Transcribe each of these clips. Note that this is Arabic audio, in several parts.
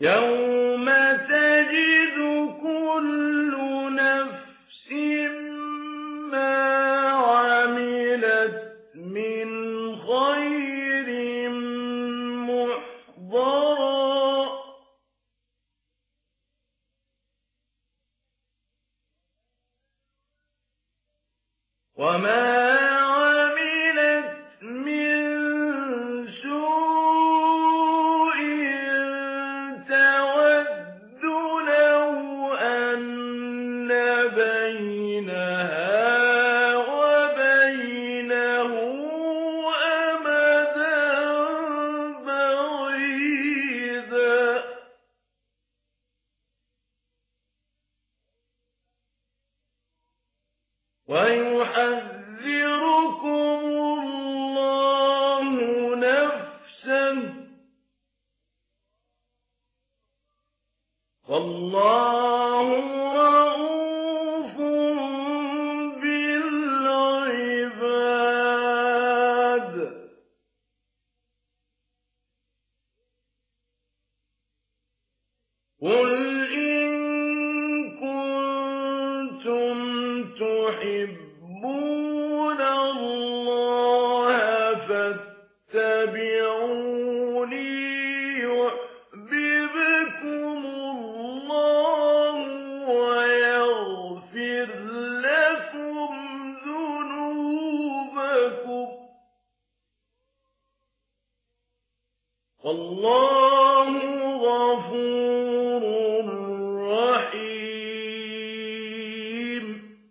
يوم تجد كل نفس ما عملت من خير محضرا وما عملت من سوء تود لو أن بينها وبينه أمدا بعيدا ويحذركم الله نفسه والله رءوف بالعباد قل إن كنتم تحبون الله فاتبعوني يحببكم الله ويغفر لكم ذنوبكم والله غفور رحيم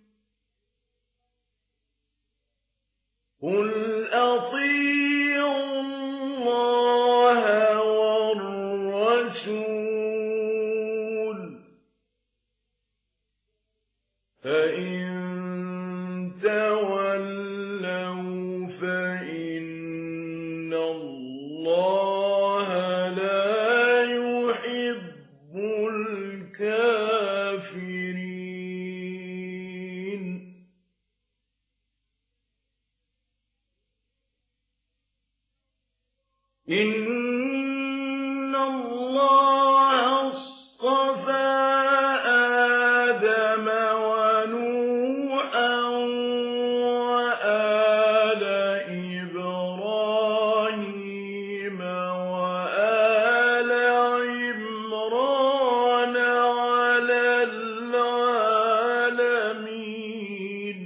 قل أطيعوا الله والرسول فإن تولوا فإن الله لا يحب الكافرين إن الله اصطفى آدم ونوحا وآل إبراهيم وآل عمران على العالمين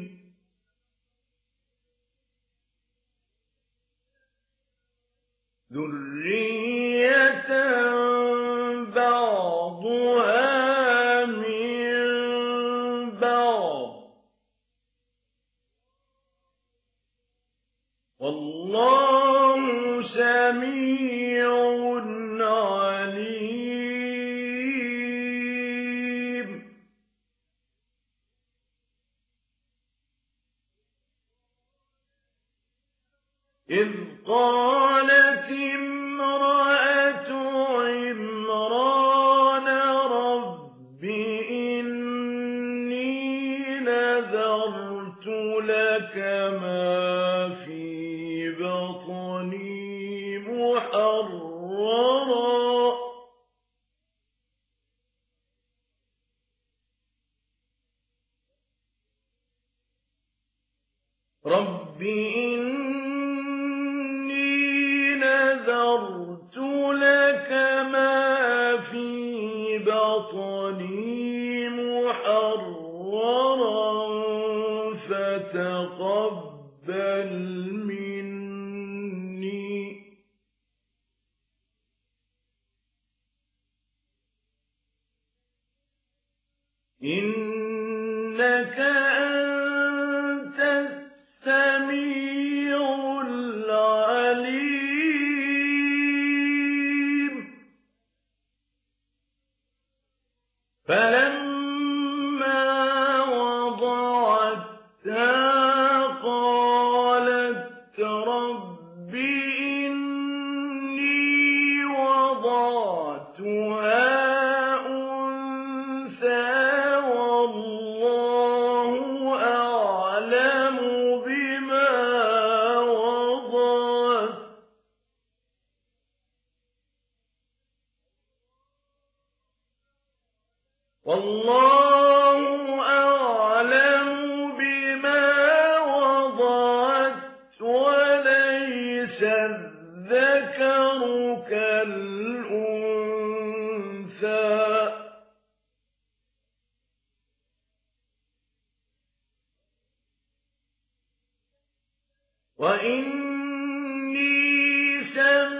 ذرية بعضها من بعض والله سميع عليم إذ قالت امرأة عمران رب إني نذرت لك ما في بطني محررا رب إني نذرت لك ما في بطني محررا فتقبل مني إنك أنت السميع العليم فلما وضعتها قالت رب إني وضعتها أنثى والله أعلم بما وضعت والله أعلم بما وضعت وليس الذكر كالأنثى وإني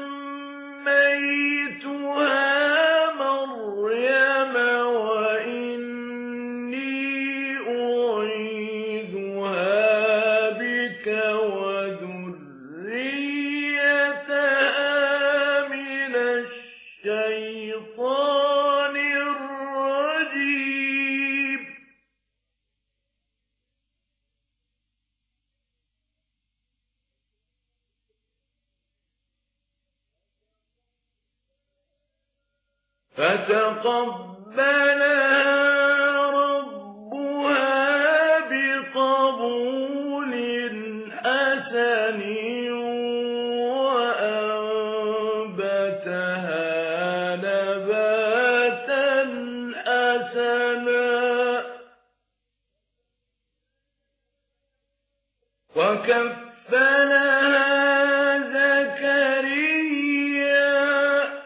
سميتها مريم وإني أعيذها بك وذريتها من الشيطان الرجيم فتقبلها ربها بقبول حسن وأنبتها نباتا حسنا وكفلها زكريا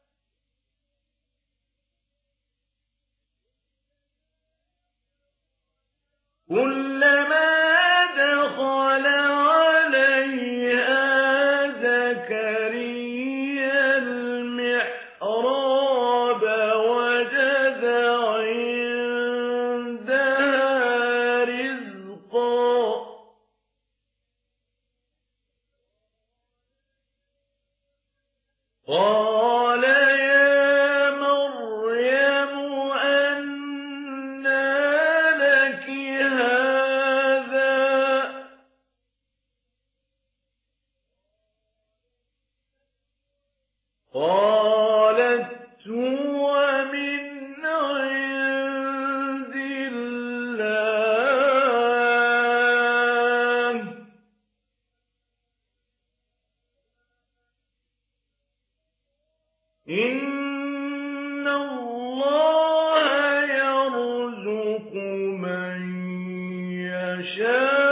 كلما دخل عليها زكريا المحراب وجد عندها رزقا قال يا مريم أنى لك هذا قالت هو من عند الله إن الله يرزق من يشاء